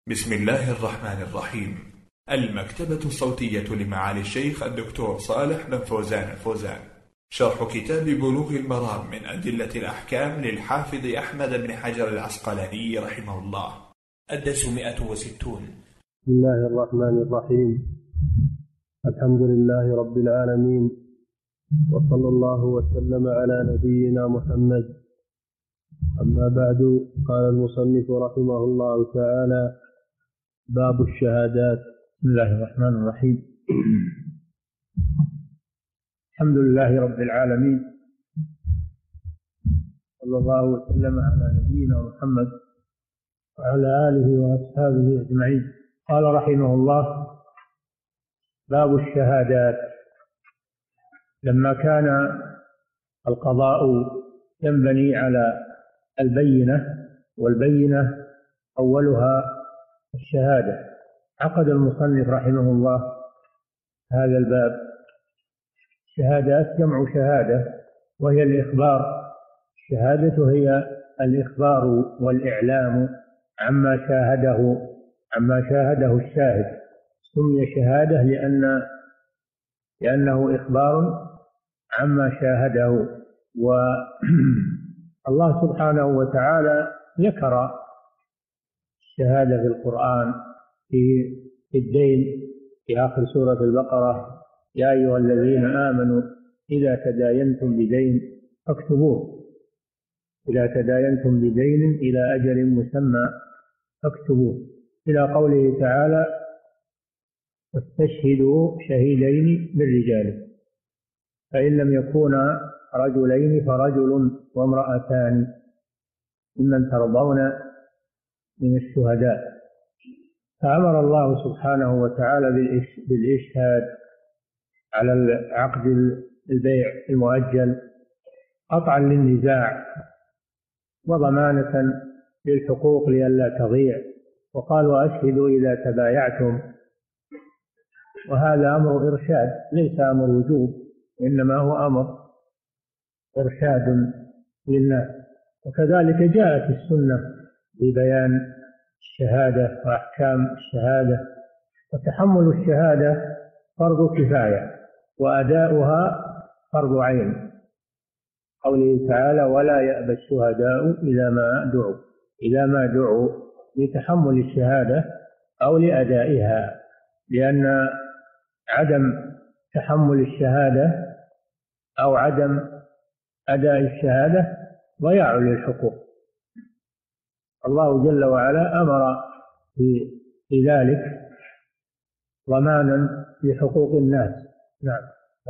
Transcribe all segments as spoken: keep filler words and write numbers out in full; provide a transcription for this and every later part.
بسم الله الرحمن الرحيم. المكتبة الصوتية لمعالي الشيخ الدكتور صالح بن فوزان الفوزان، شرح كتاب بلوغ المرام من أدلة الأحكام للحافظ أحمد بن حجر العسقلاني رحمه الله. الدرس مئة وستون. بسم الله الرحمن الرحيم. الحمد لله رب العالمين، وصلى الله وسلم على نبينا محمد. أما بعد، قال المصنف رحمه الله تعالى: باب الشهادات. بسم الله الرحمن الرحيم. الحمد لله رب العالمين، صلى الله وسلم على نبينا محمد وعلى آله وأصحابه أجمعين. قال رحمه الله: باب الشهادات. لما كان القضاء ينبني على البينة، والبينة أولها الشهادة، عقد المصنف رحمه الله هذا الباب. شهادات جمع شهادة، وهي الإخبار. الشهادة هي الإخبار والإعلام عما شاهده عما شاهده الشاهد. سمي شهادة لأن لأنه إخبار عما شاهده. والله سبحانه وتعالى ذكر الشهادة في القرآن في الدين في آخر سورة البقرة: يا أيها الذين آمنوا إذا تداينتم بدين فاكتبوه إذا تداينتم بدين إلى أجل مسمى فاكتبوه، إلى قوله تعالى: واستشهدوا شهيدين من رجالكم، فإن لم يكونا رجلين فرجل وامرأتان ممن ترضون من الشهداء. فأمر الله سبحانه وتعالى بالإشهاد على عقد البيع المؤجل قطعا للنزاع وضمانة للحقوق لئلا تضيع. وقال: وأشهدوا إذا تبايعتم. وهذا أمر إرشاد، ليس أمر وجوب، إنما هو أمر إرشاد للناس. وكذلك جاءت السنة ببيان الشهادة وأحكام الشهادة. وتحمل الشهادة فرض كفاية، وأداؤها فرض عين. قوله تعالى: ولا يأبى الشهداء إذا ما دعوا إذا ما دعوا لتحمل الشهادة أو لأدائها، لأن عدم تحمل الشهادة أو عدم أداء الشهادة ضياع للحقوق. الله جل وعلا أمر في ذلك ضمانا لحقوق الناس. نعم.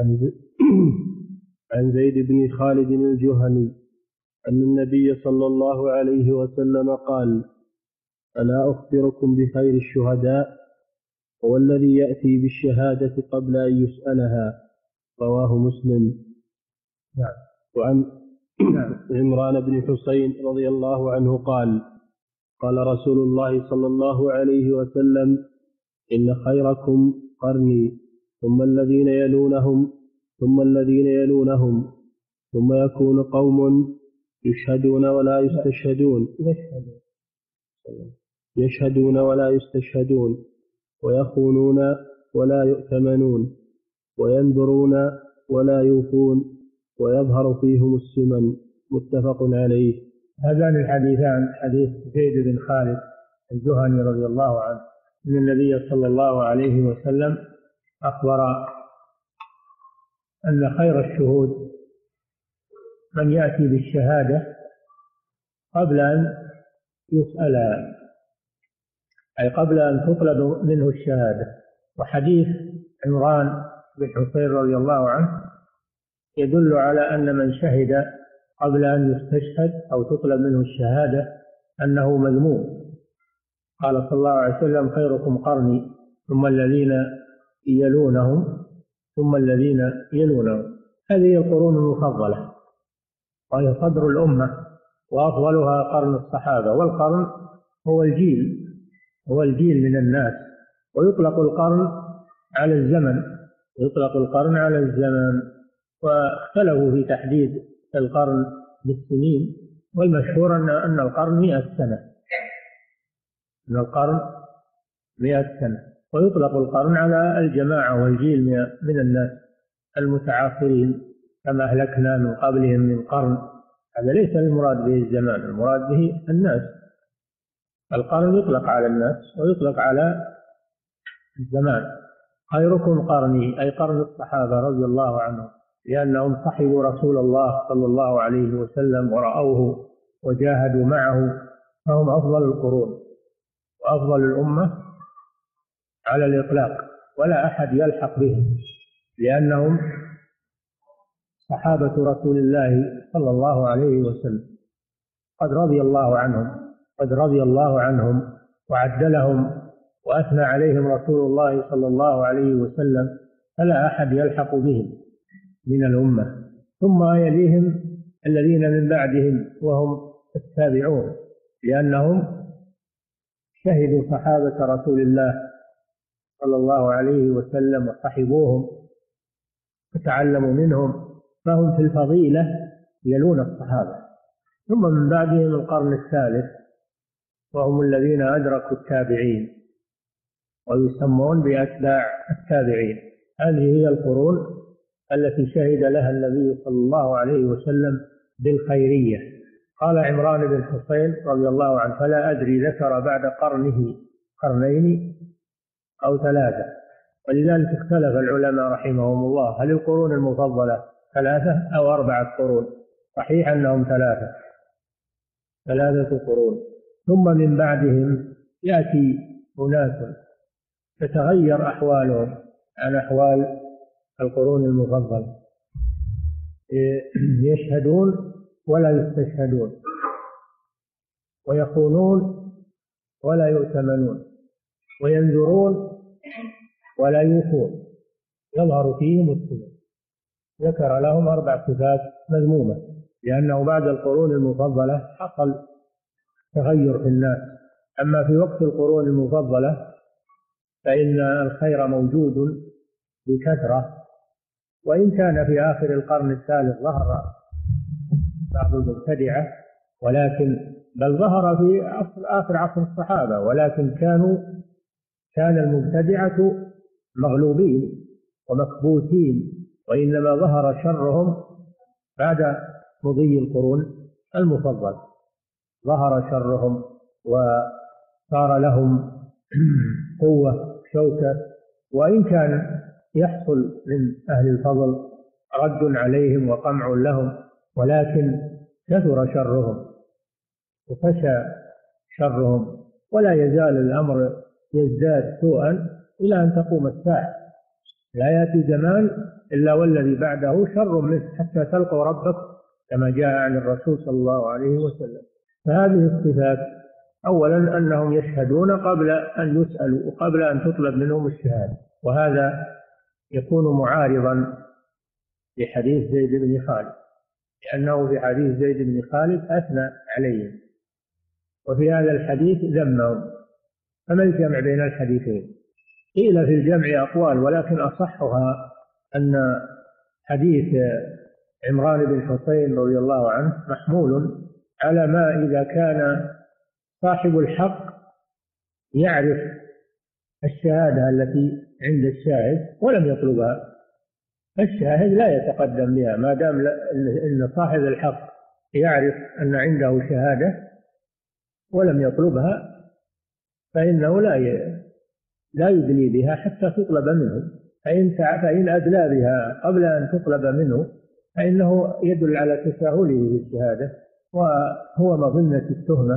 عن زيد بن خالد الجهني أن النبي صلى الله عليه وسلم قال: ألا أخبركم بخير الشهداء؟ هو الذي يأتي بالشهادة قبل أن يسألها. رواه مسلم. نعم. وعن عمران بن حسين رضي الله عنه قال: قال رسول الله صلى الله عليه وسلم: إن خيركم قرني، ثم الذين يلونهم ثم الذين يلونهم ثم يكون قوم يشهدون ولا يستشهدون يشهدون ولا يستشهدون ويخونون ولا يؤتمنون وينذرون ولا يوفون ويظهر فيهم السمن. متفق عليه. هذان الحديثان حديث زيد بن خالد الجهني رضي الله عنه أن النبي صلى الله عليه وسلم أخبر أن خير الشهود من يأتي بالشهادة قبل أن يسأل، أي قبل أن تطلب منه الشهادة. وحديث عمران بن حسين رضي الله عنه يدل على أن من شهد قبل أن يستشهد أو تطلب منه الشهادة أنه مذموم. قال صلى الله عليه وسلم: خيركم قرني، ثم الذين يلونهم ثم الذين يلونهم. هذه القرون المفضلة، وهي صدر الأمة، وأفضلها قرن الصحابة. والقرن هو الجيل هو الجيل من الناس. ويطلق القرن على الزمن يطلق القرن على الزمن واختلفوا في تحديد القرن بالسنين، والمشهور أن القرن مئة سنة. من القرن مئة سنة. ويطلق القرن على الجماعة والجيل من الناس المتعاصرين، كما أهلكنا من قبلهم من قرن. هذا ليس المراد به الزمان، المراد به الناس. القرن يطلق على الناس ويطلق على الزمان. خيركم قرني، أي قرن الصحابة رضي الله عنهم، لأنهم صحبوا رسول الله صلى الله عليه وسلم ورأوه وجاهدوا معه، فهم أفضل القرون وأفضل الأمة على الإطلاق، ولا أحد يلحق بهم، لأنهم صحابة رسول الله صلى الله عليه وسلم. قد رضي الله عنهم قد رضي الله عنهم وعدلهم وأثنى عليهم رسول الله صلى الله عليه وسلم، فلا أحد يلحق بهم من الأمة. ثم يليهم الذين من بعدهم وهم التابعون، لأنهم شهدوا صحابة رسول الله صلى الله عليه وسلم وصحبوهم وتعلموا منهم، فهم في الفضيلة يلون الصحابة. ثم من بعدهم القرن الثالث، وهم الذين أدركوا التابعين ويسمون بأتباع التابعين. هذه هي القرون التي شهد لها النبي صلى الله عليه وسلم بالخيرية. قال عمران بن حسين رضي الله عنه: فلا أدري ذكر بعد قرنه قرنين أو ثلاثة. ولذلك اختلف العلماء رحمهم الله، هل القرون المفضلة ثلاثة أو أربعة قرون؟ صحيح أنهم ثلاثة ثلاثة قرون. ثم من بعدهم يأتي أناس تتغير أحوالهم عن أحوال القرون المفضلة، يشهدون ولا يستشهدون، ويخونون ولا يؤتمنون، وينذرون ولا يوفون، يظهر فيهم السنة. ذكر لهم أربع صفات مذمومة، لأنه بعد القرون المفضلة حصل تغير في الناس. أما في وقت القرون المفضلة فإن الخير موجود بكثرة، وإن كان في آخر القرن الثالث ظهر بعض المبتدعة، ولكن بل ظهر في آخر عصر الصحابة، ولكن كانوا كان المبتدعة مغلوبين ومكبوتين، وإنما ظهر شرهم بعد مضي القرون المفضلة. ظهر شرهم وصار لهم قوة شوكة، وإن كان يحصل من أهل الفضل رد عليهم وقمع لهم، ولكن كثر شرهم وفشى شرهم، ولا يزال الأمر يزداد سوءا إلى أن تقوم الساعة. لا يأتي زمان إلا والذي بعده شر منه حتى تلقوا ربكم، كما جاء عن الرسول صلى الله عليه وسلم. فهذه الصفات: أولا أنهم يشهدون قبل أن يسألوا وقبل أن تطلب منهم الشهادة، وهذا يكون معارضا لحديث زيد بن خالد، لأنه في حديث زيد بن خالد أثنى عليهم، وفي هذا الحديث ذمهم. فما الجمع بين الحديثين؟ قيل في الجمع أقوال، ولكن أصحها أن حديث عمران بن حسين رضي الله عنه محمول على ما إذا كان صاحب الحق يعرف الشهادة التي عند الشاهد ولم يطلبها، الشاهد لا يتقدم بها ما دام أن صاحب الحق يعرف أن عنده شهادة ولم يطلبها، فإنه لا لا يدلي بها حتى تطلب منه. فإن فإن أدلى بها قبل أن تطلب منه فإنه يدل على تساهله بالشهادة، وهو مظنة التهمة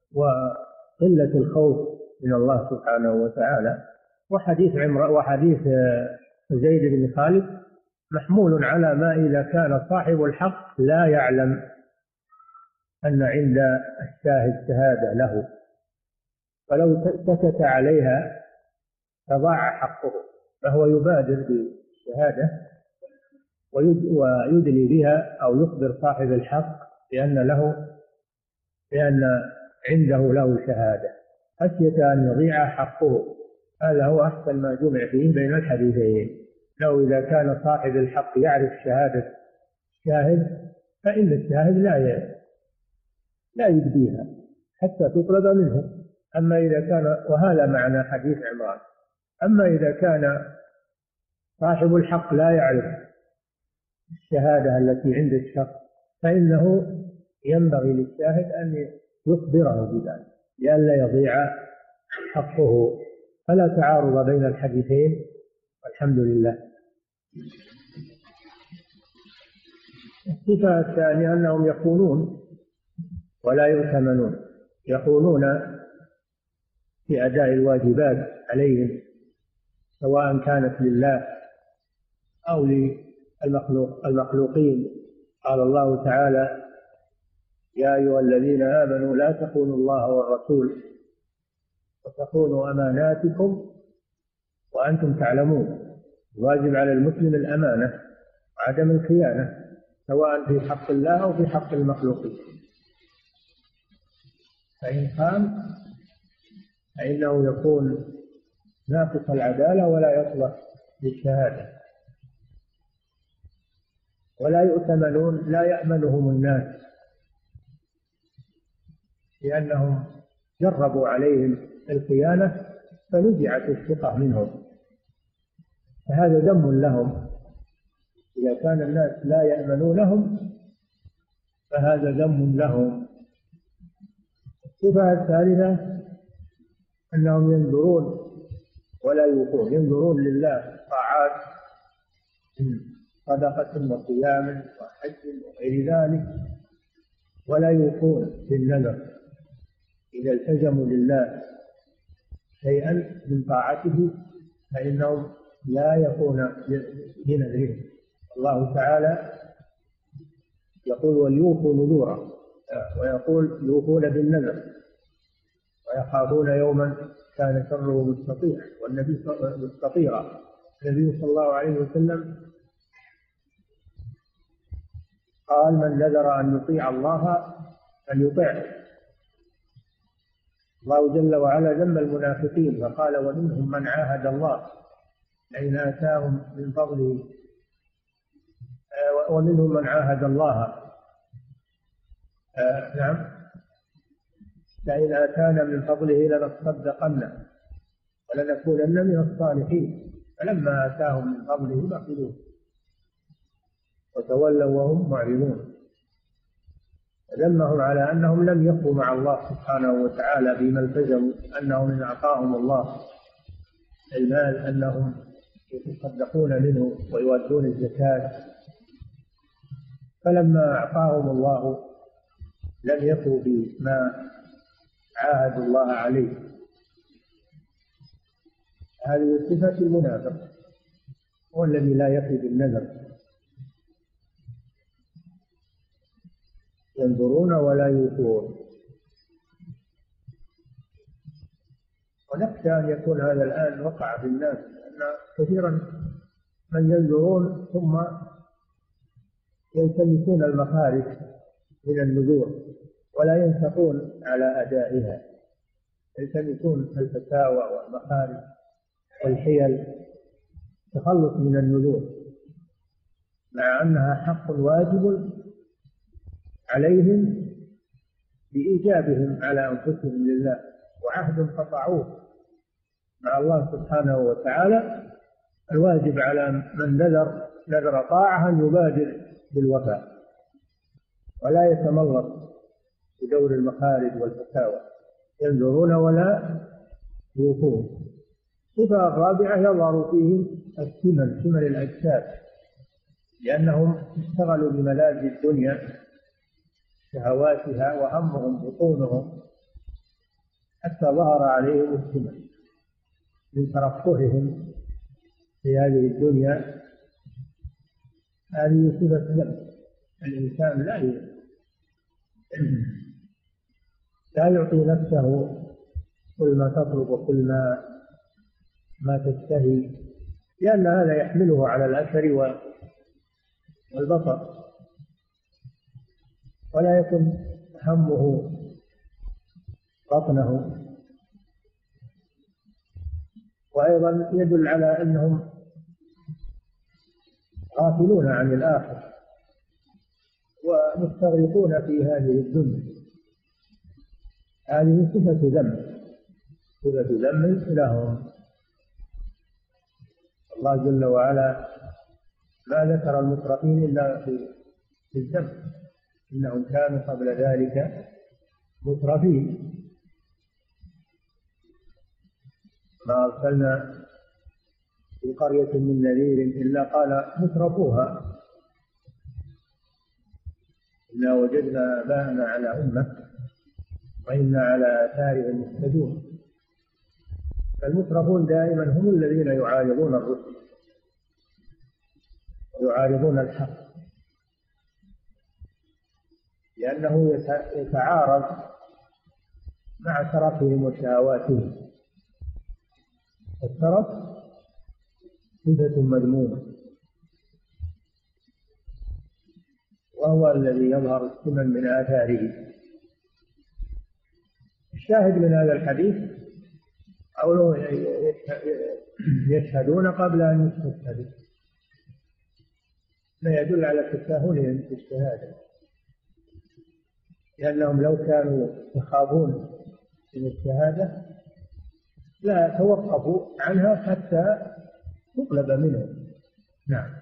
وقلة الخوف من الله سبحانه وتعالى. وحديث عمر وحديث زيد بن خالد محمول على ما إذا كان صاحب الحق لا يعلم أن عند الشاهد شهادة له، فلو سكت عليها فضاع حقه، فهو يبادر بالشهادة ويدلي بها أو يخبر صاحب الحق بأن له بأن عنده له شهادة خشية أن يضيع حقه. هذا هو أحسن ما جمع فيه بين الحديثين. لو إذا كان صاحب الحق يعرف شهادة الشاهد فإن الشاهد لا لا يبديها حتى تطلب منه، أما إذا كان، وهذا معنى حديث عمران، أما إذا كان صاحب الحق لا يعرف الشهادة التي عند الشخص فإنه ينبغي للشاهد أن يخبره بذلك لئلا يضيع حقه. فلا تعارض بين الحديثين والحمد لله. الصفة الثانية أنهم يخونون ولا يؤتمنون، يخونون في أداء الواجبات عليهم سواء كانت لله أو للمخلوق المخلوقين. قال الله تعالى: يا أيها الذين آمنوا لا تخونوا الله والرسول وتخونوا أماناتكم وأنتم تعلمون. الواجب على المسلم الأمانة وعدم الخيانة سواء في حق الله أو في حق المخلوقين، فإن خان فإنه يكون ناقص العدالة ولا يصلح للشهادة. ولا يؤتمنون، لا يأمنهم الناس لأنهم جربوا عليهم الخيانة فنزعت الثقة منهم، فهذا ذم لهم. إذا كان الناس لا يأمنونهم فهذا ذم لهم. الصفة الثالثة أنهم ينظرون ولا يوفون، ينظرون لله طاعات صدقة وصيام وحج وغير ذلك ولا يوفون بالنذر. إذا التزموا لله شيئا من طاعته فإنهم لا يكون بنذرهم. الله تعالى يقول: وليوفوا نذورا، ويقول: يوفون بالنذر ويخافون يوما كان شره مستطيع والنبي مستطيرا. النبي صلى الله عليه وسلم قال: من نذر أن يطيع الله فليطعه. الله جل وعلا ذم المنافقين فقال: ومنهم من عاهد الله لئن آتاهم من فضله، ومنهم من عاهد الله آه نعم لئن آتانا من فضله لنصدقن ولنكونن من الصالحين، فلما آتاهم من فضله بخلوا وتولوا وهم معرضون. ذمهم على أنهم لم يقوا مع الله سبحانه وتعالى بما التزموا، أنهم إن أعطاهم الله المال أنهم يتصدقون منه ويؤدون الزكاة، فلما أعطاهم الله لم يقوا بما عاهدوا الله عليه. هذه صفة المنافق، هو الذي لا يفي بالنذر، ينظرون ولا يوفون. ونخشى أن يكون هذا الآن وقع في الناس، أن كثيرا من ينذرون ثم يلتمسون المخارج من النذور ولا ينفقون على أدائها، يلتمسون الفتاوى والمخارج والحيل تخلص من النذور، مع أنها حق واجب عليهم بإيجابهم على أنفسهم لله، وعهد قطعوه مع الله سبحانه وتعالى. الواجب على من نذر نذر طاعة أن يبادر بالوفاء ولا يتملص بدور المخارج والفتاوى، ينذرون ولا يوفون. الصفة الرابعة يظهر فيهم السمن، سمن الأجساد، لأنهم اشتغلوا بملاذ الدنيا شهواتها وهمهم بطونهم حتى ظهر عليهم السمن من ترفههم في هذه الدنيا. هذه صفة ذنب. الإنسان لا لا يعطي نفسه كل ما تطلب وكل ما ما تشتهي، لأن هذا يحمله على الأثر والبطر، ولا يكن همه بطنه. وأيضا يدل على أنهم غافلون عن الآخرة ومستغرقون في هذه الدنيا. هذه صفة ذنب صفة ذم لهم. الله جل وعلا ما ذكر المترفين إلا في الذم، إنهم كانوا قبل ذلك مترفين. ما أرسلنا في قرية من نذير إلا قال مترفوها إنا وجدنا آباءنا على أمة وإنا على آثارهم مهتدون. المترفون دائما هم الذين يعارضون الرسل ويعارضون الحق، لأنه يتعارض مع ترفهم وشهواتهم. الترف صفة مذمومة، وهو الذي يظهر السمن من آثاره. الشاهد من هذا الحديث قوله يشهدون قبل أن يستشهدوا، ما يدل على تساهلهم في الشهادة، لأنهم لو كانوا يخافون من الشهادة لا توقفوا عنها حتى تطلب منهم. نعم.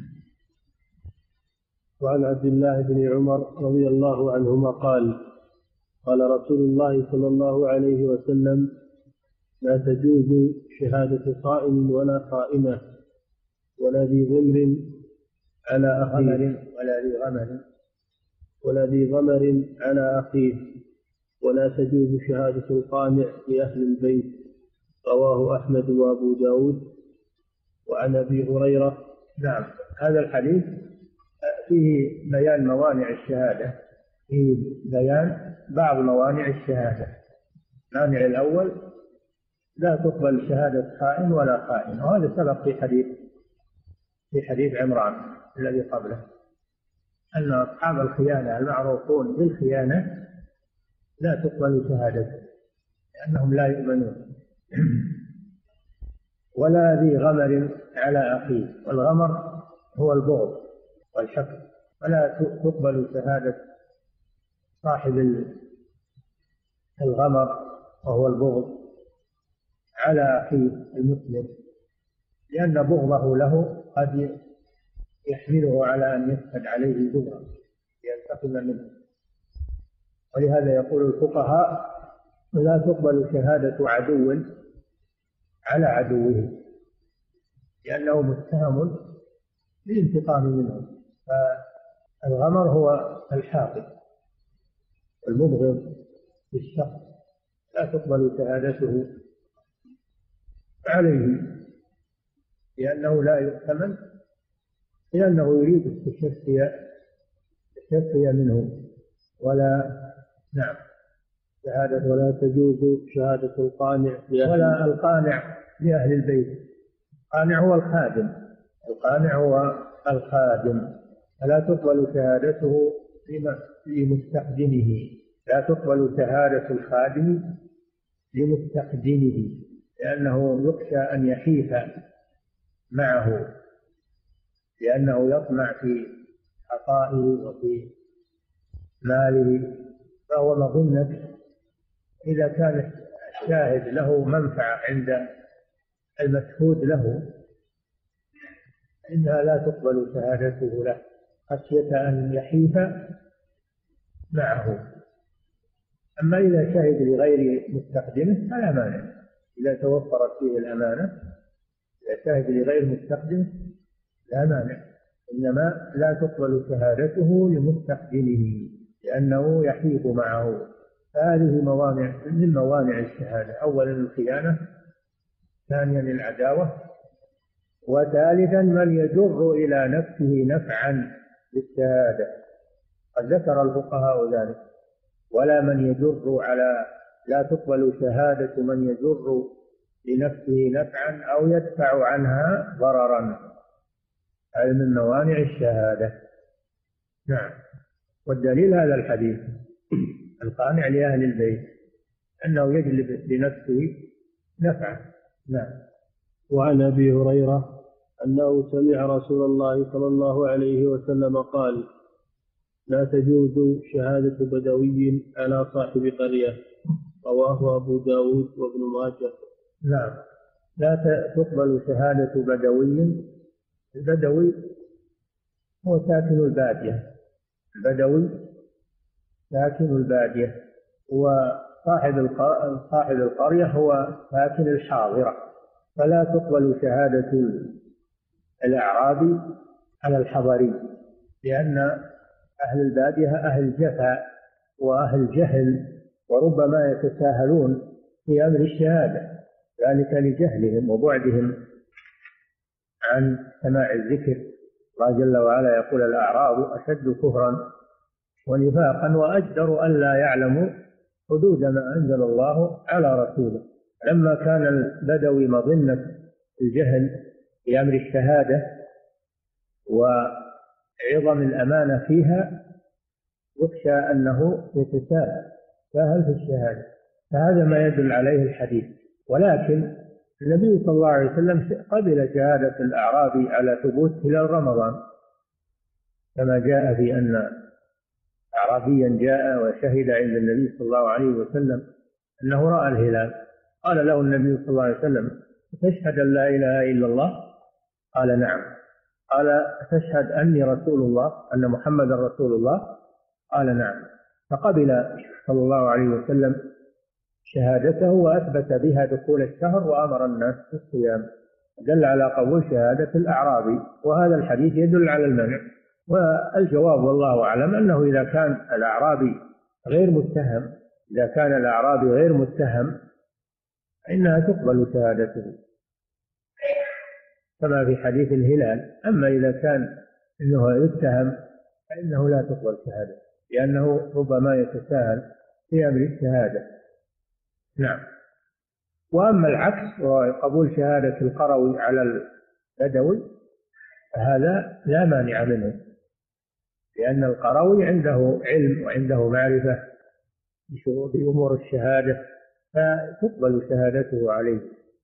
وعن عبد الله بن عمر رضي الله عنهما قال قال رسول الله صلى الله عليه وسلم: لا تجوز شهادة صائم ولا قائمة ولا ذي غمر على أخيه ولا ذي غمر ولا ذي غمر على أخيه ولا تجوز شهادة القانع لأهل البيت. رواه أحمد وأبو داود. وعن أبي هريرة. نعم. هذا الحديث فيه بيان موانع الشهادة، فيه بيان بعض موانع الشهادة. المانع الأول: لا تقبل شهادة خائن ولا خائن، وهذا سبق في حديث في حديث عمران الذي قبله، أن أصحاب الخيانة المعروفون بالخيانة لا تقبل شهادته لأنهم لا يؤمنون. ولا ذي غمر على أخيه، والغمر هو البغض والحقد، فلا تقبل شهادة صاحب الغمر وهو البغض على أخيه المسلم، لأن بغضه له قد يحمله على أن يفسد عليه بغضا لينتقم منه. ولهذا يقول الفقهاء: لا تقبل شهادة عدو على عدوه، لأنه متهم بالانتقام منه. فالغمر هو الحاقد والمبغض للشخص، لا تقبل شهادته عليه لأنه لا يؤتمن، لأنه يريد التشفي التشفي منه. ولا نعم شهادة ولا تجوز شهادة القانع ولا القانع لأهل البيت. القانع هو الخادم، القانع هو الخادم، فلا تقبل شهادته لمستخدمه، لا تقبل شهادة الخادم لمستخدمه، لأنه يخشى أن يحيف معه، لأنه يطمع في عطائه وفي ماله، فهو مظنة إذا كان الشاهد له منفعة عند المشهود له إنها لا تقبل شهادته له، خشية أن يحيف معه. أما إذا شهد لغير مستخدمه فلا مانع، إذا توفرت فيه الأمانة، إذا شهد لغير مستخدمه لا مانع، إنما لا تقبل شهادته لمستخدمه لأنه يحيف معه. فهذه موانع من موانع الشهادة: أولا الخيانة، ثانيا العداوة، وثالثا من يجر إلى نفسه نفعا بالشهادة. قد ذكر الفقهاء ذلك: ولا من يجر على لا تقبل شهادة من يجر لنفسه نفعا أو يدفع عنها ضررا، هذا من موانع الشهادة. نعم. والدليل هذا الحديث: القانع لأهل البيت أنه يجلب لنفسه نفعا. نعم. وعن أبي هريرة أنه سمع رسول الله صلى الله عليه وسلم قال: لا تجوز شهادة بدوي على صاحب قرية رواه أبو داود وابن ماجه. نعم. لا تقبل شهادة بدوي. البدوي هو ساكن البادية، البدوي ساكن البادية، وصاحب صاحب القرية هو ساكن الحاضرة. فلا تقبل شهادة الأعرابي على الحضري، لأن أهل البادية أهل جفا وأهل جهل، وربما يتساهلون في أمر الشهادة، ذلك لجهلهم وبعدهم عن سماع الذكر. الله جل وعلا يقول: الأعراب أشد كفرا ونفاقا وأجدر ألا يعلموا حدود ما أنزل الله على رسوله. لما كان البدوي مظنة الجهل في أمر الشهادة وعظم الأمانة فيها، يخشى أنه يتساهل سهل في الشهادة، فهذا ما يدل عليه الحديث. ولكن النبي صلى الله عليه وسلم قبل شهادة الأعرابي على ثبوت هلال رمضان، كما جاء في أن أعرابيا جاء وشهد عند النبي صلى الله عليه وسلم أنه رأى الهلال. قال له النبي صلى الله عليه وسلم: تشهد أن لا إله إلا الله؟ قال: نعم. قال: تشهد أني رسول الله، أن محمد رسول الله؟ قال: نعم. فقبل صلى الله عليه وسلم شهادته وأثبت بها دخول الشهر وأمر الناس بالصيام، دل على قبول شهادة الأعرابي. وهذا الحديث يدل على المنع. والجواب والله أعلم أنه إذا كان الأعرابي غير متهم إذا كان الأعرابي غير متهم فإنها تقبل شهادته كما في حديث الهلال. أما إذا كان إنه يتهم فإنه لا تقبل شهادته، لأنه ربما يتساهل في أمر الشهادة. نعم. وأما العكس وقبول شهادة القروي على البدوي فهذا لا مانع منه، لأن القروي عنده علم وعنده معرفة بشروط أمور الشهادة، فتقبل شهادته عليه.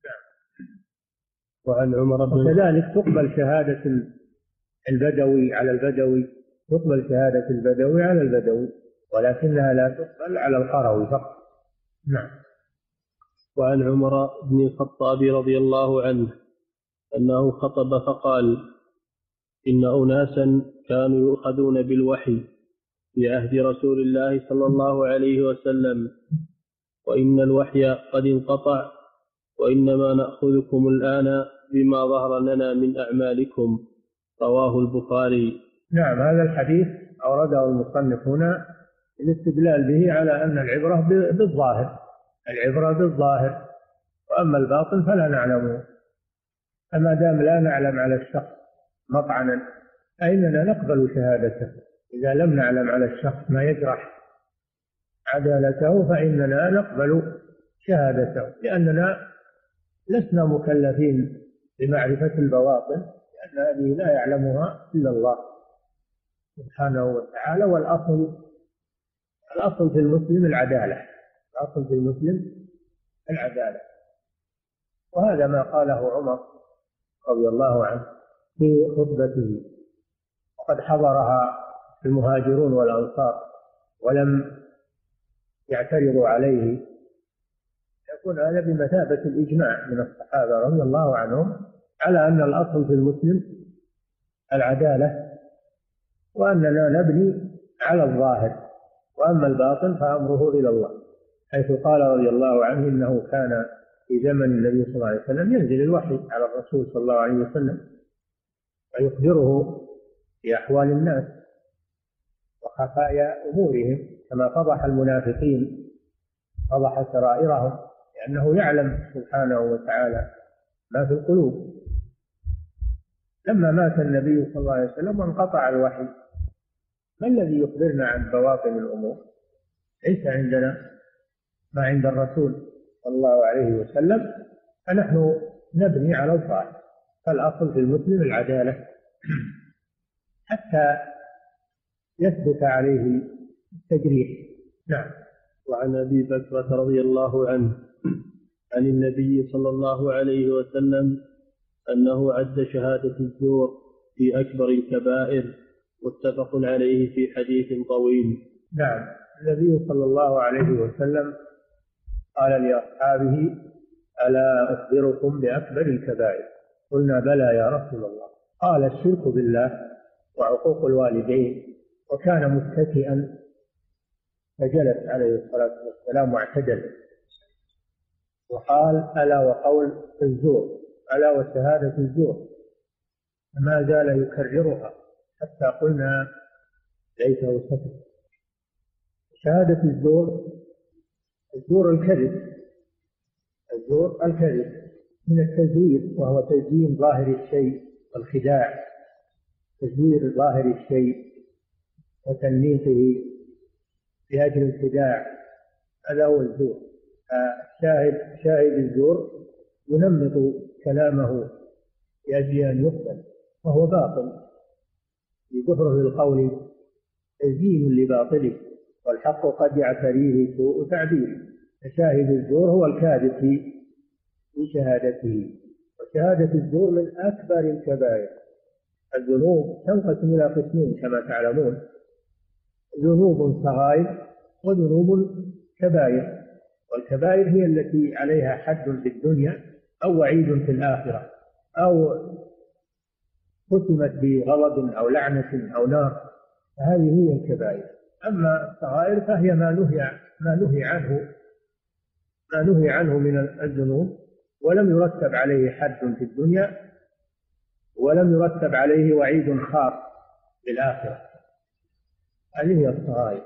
وعن عمر بن وكذلك تقبل شهادة البدوي على البدوي، تقبل شهادة البدوي على البدوي، ولكنها لا تقبل على القروي فقط. نعم. وعن عمر بن الخطاب رضي الله عنه أنه خطب فقال: إن أناسا كانوا يؤخذون بالوحي في عهد رسول الله صلى الله عليه وسلم، وإن الوحي قد انقطع، وإنما نأخذكم الآن بما ظهر لنا من أعمالكم. رواه البخاري. نعم. هذا الحديث أورده المصنف هنا الاستدلال به على أن العبرة بالظاهر العبرة بالظاهر وأما الباطن فلا نعلمه. أما دام لا نعلم على الشخص مطعنا فإننا نقبل شهادته. إذا لم نعلم على الشخص ما يجرح عدالته فإننا نقبل شهادته، لأننا لسنا مكلفين بمعرفة البواطن، لأن هذه لا يعلمها إلا الله سبحانه وتعالى. والأصل الأصل في المسلم العدالة الأصل في المسلم العدالة وهذا ما قاله عمر رضي الله عنه في خطبته، وقد حضرها المهاجرون والأنصار ولم يعترضوا عليه، يكون هذا بمثابة الإجماع من الصحابة رضي الله عنهم على أن الأصل في المسلم العدالة، وأننا نبني على الظاهر، وأما الباطن فأمره إلى الله، حيث قال رضي الله عنه إنه كان في زمن النبي صلى الله عليه وسلم ينزل الوحي على الرسول صلى الله عليه وسلم ويخبره بأحوال الناس وخفايا أمورهم، كما فضح المنافقين فضح سرائرهم، لأنه يعلم سبحانه وتعالى ما في القلوب. لما مات النبي صلى الله عليه وسلم وانقطع الوحي، ما الذي يخبرنا عن بواطن الأمور؟ ليس عندنا ما عند الرسول صلى الله عليه وسلم، فنحن نبني على الظاهر، فالأصل في المسلم العدالة حتى يثبت عليه التجريح. نعم. وعن أبي بكر رضي الله عنه عن النبي صلى الله عليه وسلم أنه عد شهادة الزور في أكبر الكبائر، متفق عليه في حديث طويل. نعم. النبي صلى الله عليه وسلم قال لأصحابه: ألا أخبركم بأكبر الكبائر؟ قلنا: بلى يا رسول الله. قال: الشرك بالله وعقوق الوالدين. وكان متكئا فجلس عليه الصلاة والسلام واعتدل، وقال: ألا وقول الزور، ألا وشهادة الزور. فما زال يكررها حتى قلنا ليته سكت. شهادة الزور، الزور الكذب، الزور الكذب من التزوير، وهو تزيين ظاهر الشيء والخداع، تزوير ظاهر الشيء وتنميته لأجل الخداع، هذا هو الزور. شاهد شاهد الزور ينمط كلامه لأجل أن يقبل، وهو باطل لكفره القول تزيين لباطله، والحق قد يعتريه سوء تعبير. فشاهد الزور هو الكاذب في شهادته. وشهادة الزور من أكبر الكبائر. الذنوب تنقسم إلى قسمين كما تعلمون: ذنوب صغائر وذنوب كبائر. والكبائر هي التي عليها حد في الدنيا أو وعيد في الآخرة، أو ختمت بغضب أو لعنة أو نار، فهذه هي الكبائر. أما الصغائر فهي ما نهي ما نهي عنه ما نهي عنه من الذنوب، ولم يرتب عليه حد في الدنيا، ولم يرتب عليه وعيد خاص في الآخرة. هذه هي الصغائر.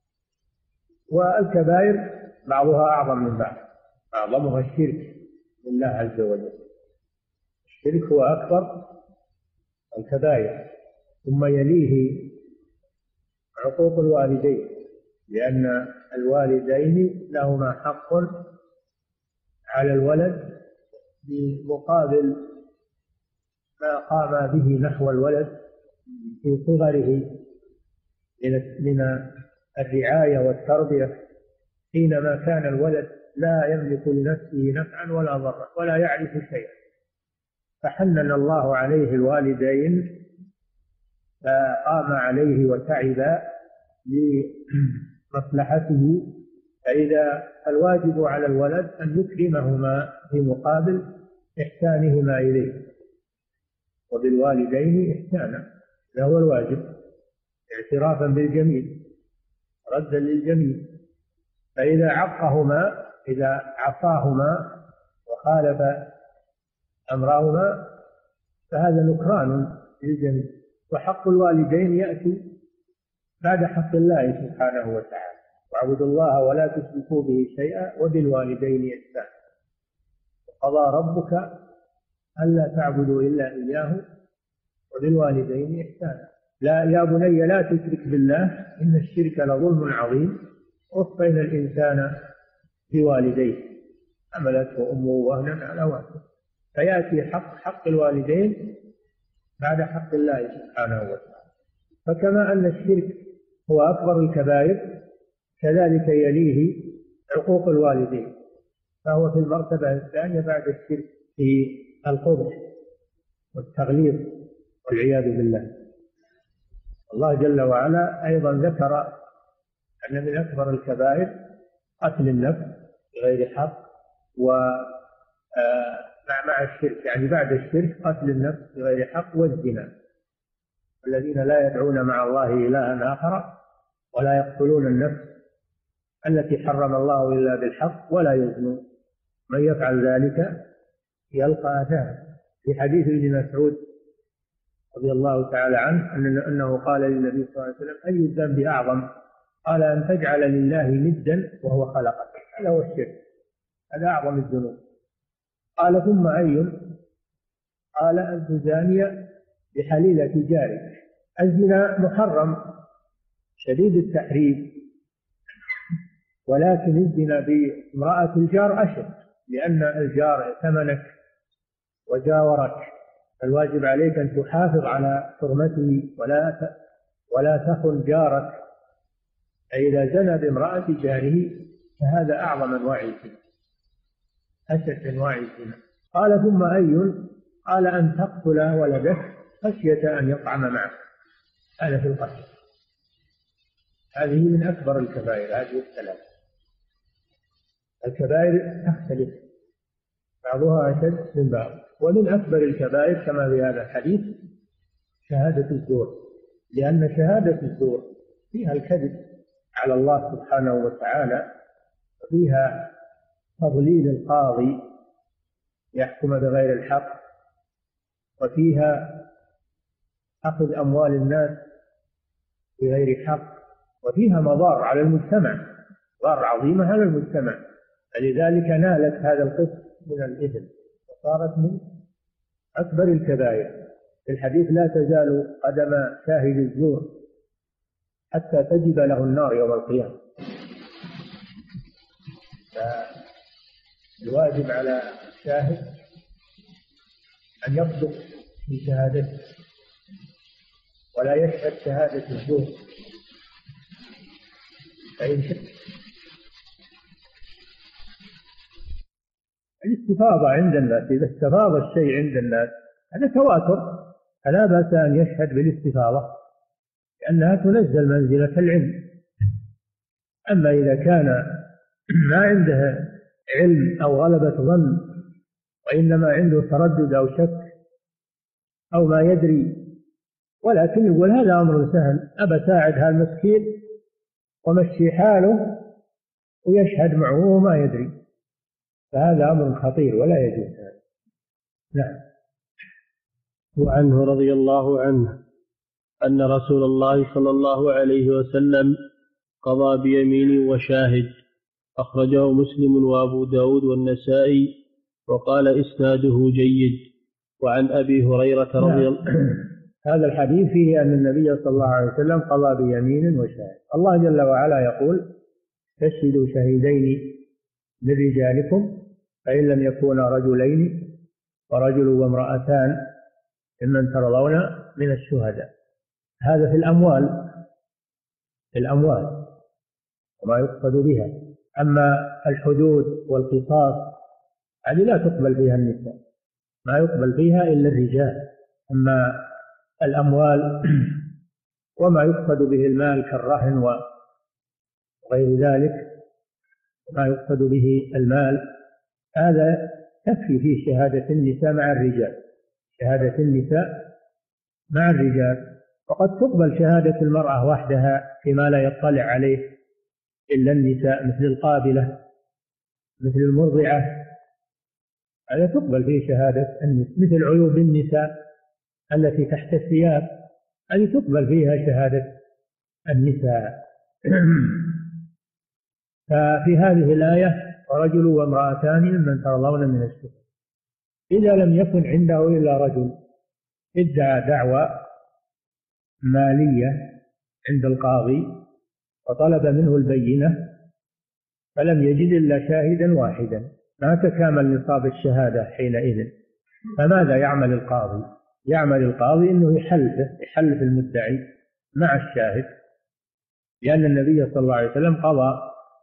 والكبائر بعضها أعظم من بعض، أعظمها الشرك بالله عز وجل. الشرك هو أكبر الكبائر، ثم يليه عقوق الوالدين، لأن الوالدين لهما حق على الولد بمقابل ما قام به نحو الولد في صغره من الرعاية والتربية، حينما كان الولد لا يملك لنفسه نفعا ولا ضرا ولا يعرف شيئا، فحنن الله عليه الوالدين فقام عليه وتعب لمصلحته. فإذا الواجب على الولد أن يكرمهما في مقابل إحسانهما إليه، وبالوالدين إحسانا، هذا هو الواجب، اعترافا بالجميل، ردا للجميل. فإذا عقهما، إذا عصاهما وخالف أمرهما، فهذا نكران للجميل. وحق الوالدين يأتي بعد حق الله سبحانه وتعالى: واعبدوا الله ولا تشركوا به شيئا وبالوالدين إحسانا. وقضى ربك ألا تعبدوا إلا إياه وبالوالدين إحسانا. لا يا بني لا تشرك بالله إن الشرك لظلم عظيم وصينا الإنسان بوالديه حملته أمه وهنا على وهن. فيأتي حق حق الوالدين بعد حق الله سبحانه وتعالى. فكما أن الشرك هو أكبر الكبائر، كذلك يليه عقوق الوالدين، فهو في المرتبة الثانية بعد الشرك في القبح والتغليظ والعياذ بالله. الله جل وعلا أيضا ذكر أن من أكبر الكبائر قتل النفس بغير حق، ومع مع الشرك، يعني بعد الشرك قتل النفس بغير حق والزنا. الذين لا يدعون مع الله إلها آخر ولا يقتلون النفس التي حرم الله إلا بالحق ولا يزنون من يفعل ذلك يلقى أثاما. في حديث ابن مسعود رضي الله تعالى عنه أنه قال للنبي صلى الله عليه وسلم: أي الذنب أعظم؟ قال: أن تجعل لله ندا وهو خلقك. هذا هو الشرك، هذا أعظم الذنوب. قال: ثم أي؟ قال: أن تزاني بحليلة جارك. الزنا محرم شديد التحريم، ولكن الزنا بامرأة الجار أشد، لأن الجار ائتمنك وجاورك، الواجب عليك أن تحافظ على حرمته ولا ولا تخن جارك. فإذا زنى بامرأة جاره فهذا أعظم أنواع الزنا، أشد أنواع الزنا. قال: ثم أي؟ قال: أن تقتل ولدك خشية أن يطعم معك. هذا في القتل. هذه من أكبر الكبائر، هذه الثلاث. الكبائر تختلف، بعضها أشد من بعض. ومن أكبر الكبائر كما في هذا الحديث شهادة الزور، لأن شهادة الزور فيها الكذب على الله سبحانه وتعالى، وفيها تضليل القاضي يحكم بغير الحق، وفيها أخذ أموال الناس بغير حق، وفيها مضار على المجتمع، ضار عظيمة على المجتمع. فلذلك نالت هذا القسم من الإثم وصارت من أكبر الكبائر. في الحديث لا تزال قدم شاهد الزور حتى تجب له النار يوم القيامة. فالواجب على الشاهد أن يصدق في شهادته ولا يشهد شهادة الزور، فإن الاستفاضة عند الناس، إذا استفاض الشيء عند الناس هذا تواتر، فلا بأس أن يشهد بالاستفاضة لأنها تنزل منزلة العلم. أما إذا كان ما عنده علم أو غلبة ظن وإنما عنده تردد أو شك أو ما يدري، ولكن يقول هذا أمر سهل، أبى أساعد هالمسكين ومشي حاله ويشهد معه وما يدري، فهذا أمر خطير ولا يجوز هذا. نعم. وعنه رضي الله عنه أن رسول الله صلى الله عليه وسلم قضى بيمين وشاهد، أخرجه مسلم وأبو داود والنسائي وقال إسناده جيد. وعن أبي هريرة رضي الله عنه هذا الحديث فيه أن النبي صلى الله عليه وسلم قضى بيمين وشاهد. الله جل وعلا يقول استشهدوا شهيدين من رجالكم فإن لم يكونا رجلين ورجل وامرأتان ممن ترضون من الشهداء. هذا في الأموال، في الأموال وما يقصد بها. أما الحدود والقصاص هذه لا تقبل فيها النساء، ما يقبل فيها إلا الرجال. أما الأموال وما يقصد به المال كالرهن وغير ذلك، ما يقصد به المال هذا تكفي فيه شهادة النساء مع الرجال، شهادة النساء مع الرجال. وقد تقبل شهادة المرأة وحدها فيما لا يطلع عليه إلا النساء، مثل القابلة مثل المرضعة، هذا تقبل فيه شهادة النساء. مثل عيوب النساء التي تحت الثياب هذه تقبل فيها شهادة النساء. ففي هذه الآية ورجل وامرأتان ممن ترضون من الشهداء، إذا لم يكن عنده إلا رجل ادعى دعوى مالية عند القاضي وطلب منه البينة فلم يجد إلا شاهدا واحدا، ما تكامل نصاب الشهادة حينئذ، فماذا يعمل القاضي؟ يعمل القاضي أنه يحلف يحلف المدعي مع الشاهد، لأن النبي صلى الله عليه وسلم قضى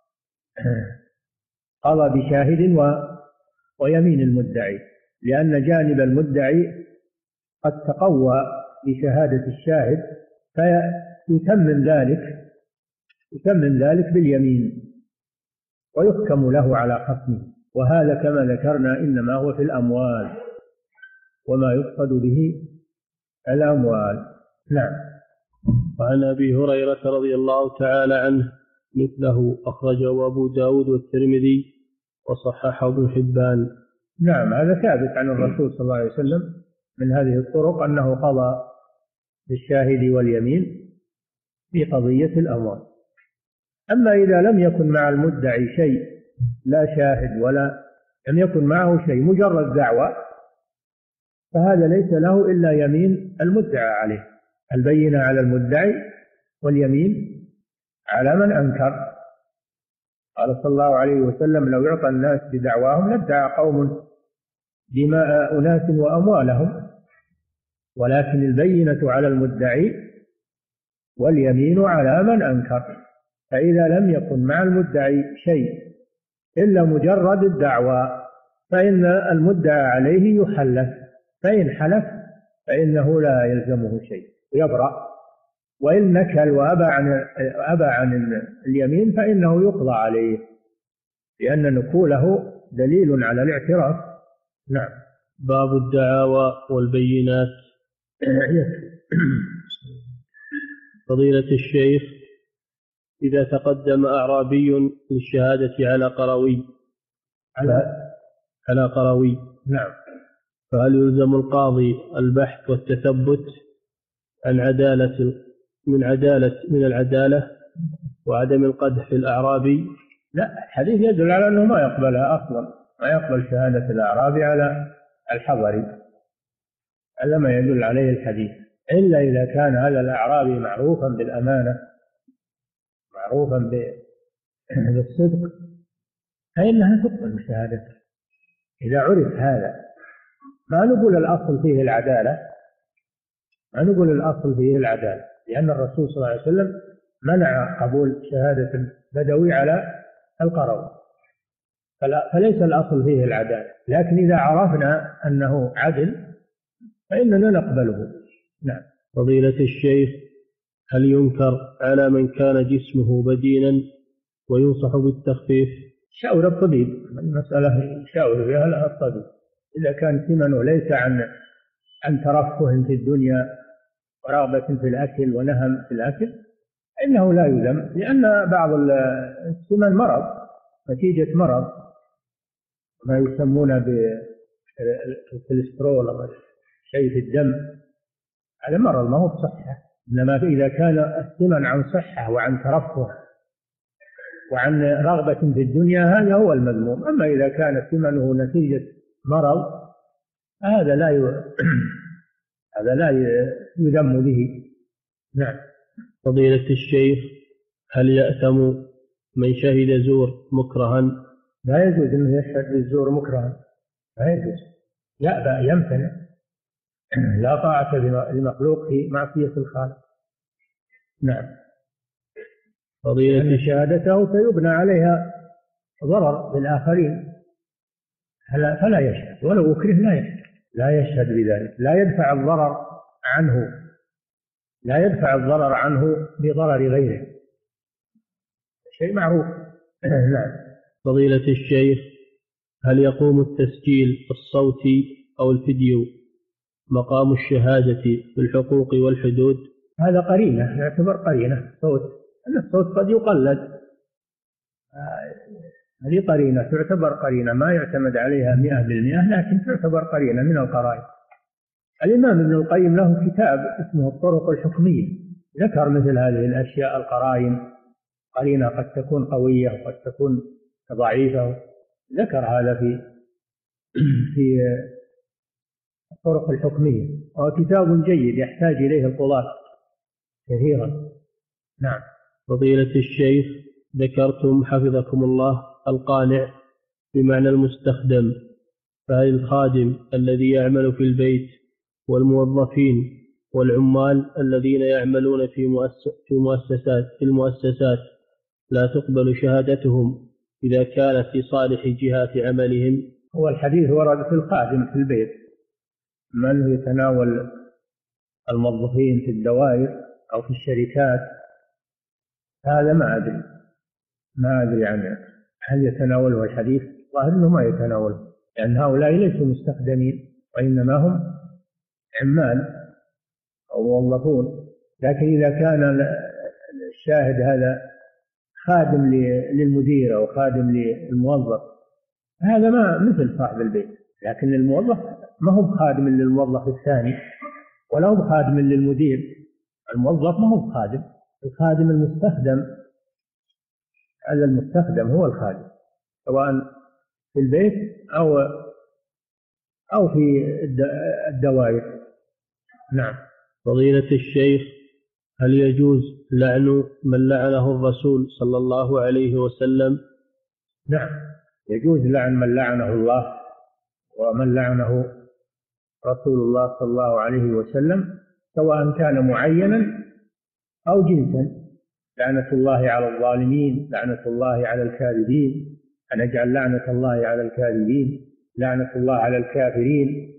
قضى بشاهد و ويمين المدعي، لأن جانب المدعي قد تقوى بشهادة الشاهد فيتمم ذلك يتمم ذلك باليمين ويحكم له على خصمه. وهذا كما ذكرنا إنما هو في الأموال وما يقصد به الأموال. نعم. وعن أبي هريرة رضي الله تعالى عنه مثله، أخرجه أبو داود والترمذي وصححه ابن حبان. نعم، هذا ثابت عن الرسول صلى الله عليه وسلم من هذه الطرق أنه قضى بالشاهد واليمين في قضية الأموال. أما إذا لم يكن مع المدعي شيء، لا شاهد ولا لم يكن معه شيء، مجرد دعوة، فهذا ليس له إلا يمين المدعى عليه، البينة على المدعي واليمين على من أنكر. قال صلى الله عليه وسلم لو يعطى الناس بدعواهم لادعى قوم دماء أناس وأموالهم، ولكن البينة على المدعي واليمين على من أنكر. فإذا لم يكن مع المدعي شيء إلا مجرد الدعوى فإن المدعى عليه يحلف، فإن حلف فإنه لا يلزمه شيء يبرأ، وإن نكل وأبى عن, أبى عن اليمين فإنه يقضى عليه لأن نقوله دليل على الاعتراف. نعم. باب الدعاوى والبينات. فضيلة الشيخ، إذا تقدم أعرابي للشهادة على قروي على على قروي نعم، فهل يلزم القاضي البحث والتثبت عن عدالة من عدالة من العدالة وعدم القدح في الأعرابي؟ لا، الحديث يدل على أنه ما يقبلها أصلا، ما يقبل شهادة الأعرابي على الحضري، هذا ما يدل عليه الحديث، إلا إذا كان هذا الأعرابي معروفا بالأمانة، معروفا بالصدق، فإنها تقبل شهادته إذا عرف هذا. ما نقول الأصل فيه العدالة، ما نقول الأصل فيه العدالة، لأن الرسول صلى الله عليه وسلم منع قبول شهادة البدوي على القروي، فليس الأصل فيه العدالة، لكن إذا عرفنا أنه عدل فإننا نقبله. نعم. فضيلة الشيخ، هل ينكر على من كان جسمه بدينا وينصح بالتخفيف؟ شاور الطبيب، المسألة شاور فيها الطبيب، إذا كان ثمنه ليس عن عن ترفه في الدنيا ورغبة في الأكل ونهم في الأكل إنه لا يلزم، لأن بعض السمن مرض نتيجة مرض، ما يسمونه بالكوليسترول أو شيء في الدم، هذا مرض ما هو بصحة. إنما إذا كان الثمن عن صحة وعن ترفه وعن رغبة في الدنيا هذا هو المذموم. أما إذا كان ثمنه نتيجة مرض هذا لا ي... هذا لا يذم به. نعم. فضيلة الشيخ، هل يأثم من شهد زور مكرها؟ لا يجوز أنه يشهد بالزور مكرها، لا يجوز، يأبى يمتنع، لا طاعة لمخلوق في معصية الخالق. نعم. فضيلة أن شهادته سيبنى عليها ضرر للآخرين فلا يشهد، ولو أكره لا يشهد، لا يشهد بذلك، لا يدفع الضرر عنه، لا يدفع الضرر عنه بضرر غيره، شيء معروف. نعم. فضيلة الشيخ، هل يقوم التسجيل الصوتي أو الفيديو مقام الشهادة في الحقوق والحدود؟ هذا قرينة، يعتبر قرينة صوت، أن الصوت قد يقلد، هذه قرينة تعتبر قرينة، ما يعتمد عليها مئة بالمئة، لكن تعتبر قرينة من القرائن. الإمام ابن القيم له كتاب اسمه الطرق الحكمية، ذكر مثل هذه الأشياء القرائن، قرينة قد تكون قوية وقد تكون ضعيفة، ذكر هذا في في الطرق الحكمية، وهو كتاب جيد يحتاج إليه القضاة كثيرا. نعم. فضيلة الشيخ، ذكرتم حفظكم الله القانع بمعنى المستخدم، فهل الخادم الذي يعمل في البيت والموظفين والعمال الذين يعملون في مؤسسات في المؤسسات لا تقبل شهادتهم إذا كانت في صالح جهات عملهم؟ هو الحديث ورد في الخادم في البيت، من يتناول الموظفين في الدوائر أو في الشركات، هذا ما أدري ما أدري عنه هل يتناوله الحديث، ظاهر أنه ما يتناوله، لأن هؤلاء ليسوا مستخدمين وإنما هم عمال أو موظفون. لكن إذا كان الشاهد هذا خادم للمدير أو خادم للموظف هذا ما مثل صاحب البيت، لكن الموظف ما هو خادم للموظف الثاني ولا هو خادم للمدير، الموظف ما هو خادم، الخادم المستخدم، هذا المستخدم هو الخادم سواء في البيت أو أو في الدوائر. نعم. فضيلة الشيخ، هل يجوز لعن من لعنه الرسول صلى الله عليه وسلم؟ نعم، يجوز لعن من لعنه الله ومن لعنه رسول الله صلى الله عليه وسلم، سواء كان معينا أو جنسا. لعنة الله على الظالمين، لعنة الله على الكاذبين، أن أجعل لعنة الله على الكاذبين، لعنة الله على الكافرين،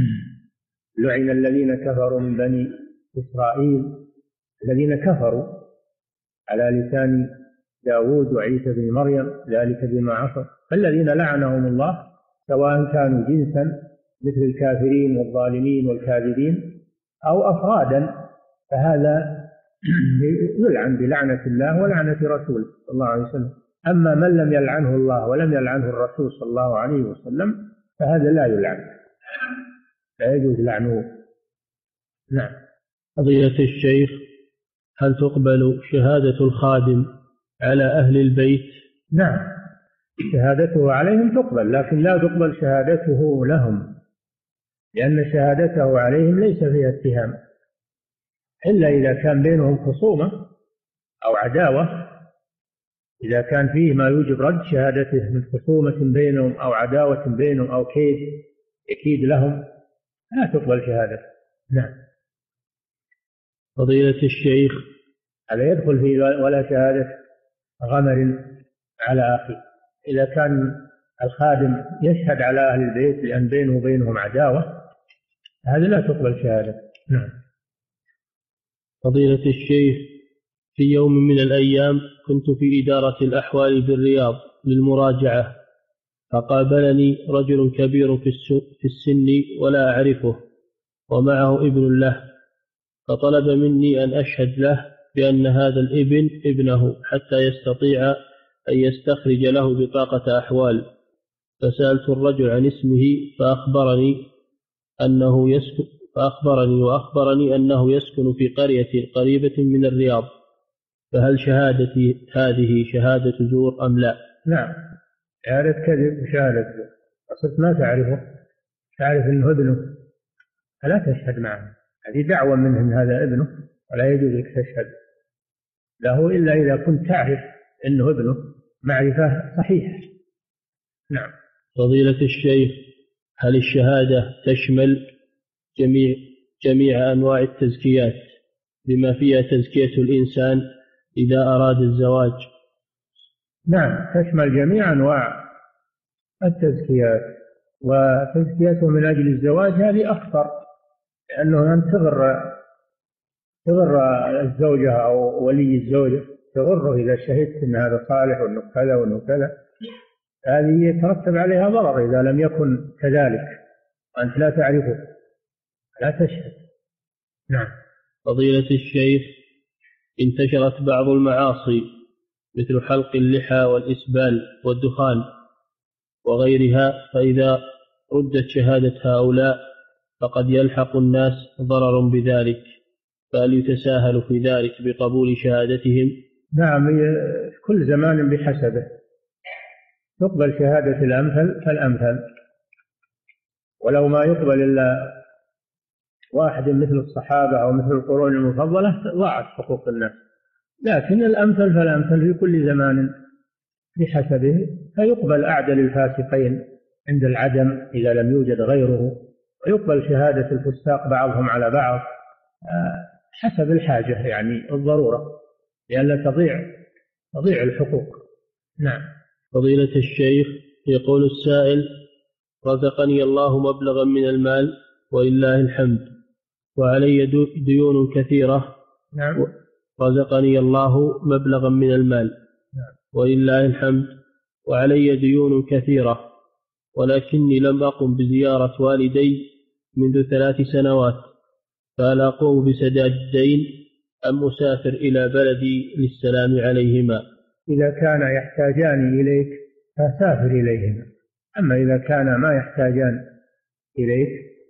لعن الذين كفروا من بني إسرائيل، الذين كفروا على لسان داود وعيسى بن مريم ذلك بما عصوا. فالذين لعنهم الله سواء كانوا جنسا مثل الكافرين والظالمين والكاذبين أو أفرادا فهذا يلعن بلعنة الله ولعنة رسوله صلى الله عليه وسلم. أما من لم يلعنه الله ولم يلعنه الرسول صلى الله عليه وسلم فهذا لا يلعن، لا يجوز لعنه. نعم. فضيلة الشيخ، هل تقبل شهادة الخادم على أهل البيت؟ نعم، شهادته عليهم تقبل، لكن لا تقبل شهادته لهم، لأن شهادته عليهم ليس فيها اتهام، إلا إذا كان بينهم خصومة أو عداوة. إذا كان فيه ما يوجب رد شهادته من خصومة بينهم أو عداوة بينهم أو كيد يكيد لهم لا تقبل شهادته. نعم. فضيلة الشيخ، هذا يدخل في ولا شهادة غمر على أخيه. إذا كان الخادم يشهد على أهل البيت لأن بينه وبينهم عداوة هذا لا تقبل شهادة. نعم. فضيلة الشيخ، في يوم من الأيام كنت في إدارة الأحوال بالرياض للمراجعة، فقابلني رجل كبير في السن ولا أعرفه ومعه ابن له، فطلب مني أن أشهد له بأن هذا الابن ابنه حتى يستطيع أن يستخرج له بطاقة أحوال. فسألت الرجل عن اسمه فأخبرني أنه يسكن فأخبرني وأخبرني أنه يسكن في قرية قريبة من الرياض، فهل شهادتي هذه شهادة زور أم لا؟ نعم، شهادة كذب وشهادة زور. أصلت ما تعرفه، تعرف أنه ابنه فلا تشهد معه، هذه دعوة منه أن هذا ابنه ولا يجوز لك تشهد له إلا إذا كنت تعرف أنه ابنه معرفة صحيحة. نعم. فضيلة الشيخ، هل الشهادة تشمل جميع جميع أنواع التزكيات بما فيها تزكية الإنسان إذا أراد الزواج؟ نعم، تشمل جميع أنواع التزكيات، وتزكيته من أجل الزواج هذه أخطر، لأنه أن تغر تغر الزوجة أو ولي الزوجة، تغره إذا شهدت أن هذا صالح وأنه كذا وأنه كذا، هذه يترتب عليها ضرر إذا لم يكن كذلك وأنت لا تعرفه لا تشهد. نعم. فضيلة الشيخ، انتشرت بعض المعاصي مثل حلق اللحى والإسبال والدخان وغيرها، فإذا ردت شهادة هؤلاء فقد يلحق الناس ضرر بذلك، فهل يتساهل في ذلك بقبول شهادتهم؟ نعم، كل زمان بحسبه، تقبل شهادة الأمثل فالأمثل، ولو ما يقبل إلا واحد مثل الصحابة أو مثل القرون المفضلة ضاعت حقوق الناس، لكن الأمثل فالأمثل في كل زمان بحسبه، فيقبل أعدل الفاسقين عند العدم إذا لم يوجد غيره، ويقبل شهادة الفساق بعضهم على بعض حسب الحاجة يعني الضرورة، لأن تضيع تضيع الحقوق. نعم. فضيلة الشيخ، يقول السائل: رزقني الله مبلغا من المال ولله الحمد، وعلي ديون كثيرة. نعم. رزقني الله مبلغا من المال نعم. ولله الحمد، وعلي ديون كثيرة، ولكني لم أقم بزيارة والدي منذ ثلاث سنوات، فهل أقوم بسداد الدين أم أسافر إلى بلدي للسلام عليهما؟ إذا كان يحتاجان إليك فسافر إليهما، أما إذا كان ما يحتاجان إليك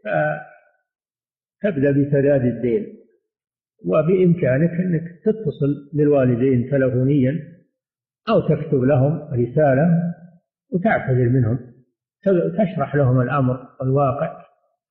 فتبدأ بسداد الدين، وبإمكانك أنك تتصل بالوالدين تلفونيا أو تكتب لهم رسالة وتعتذر منهم، تشرح لهم الأمر الواقع،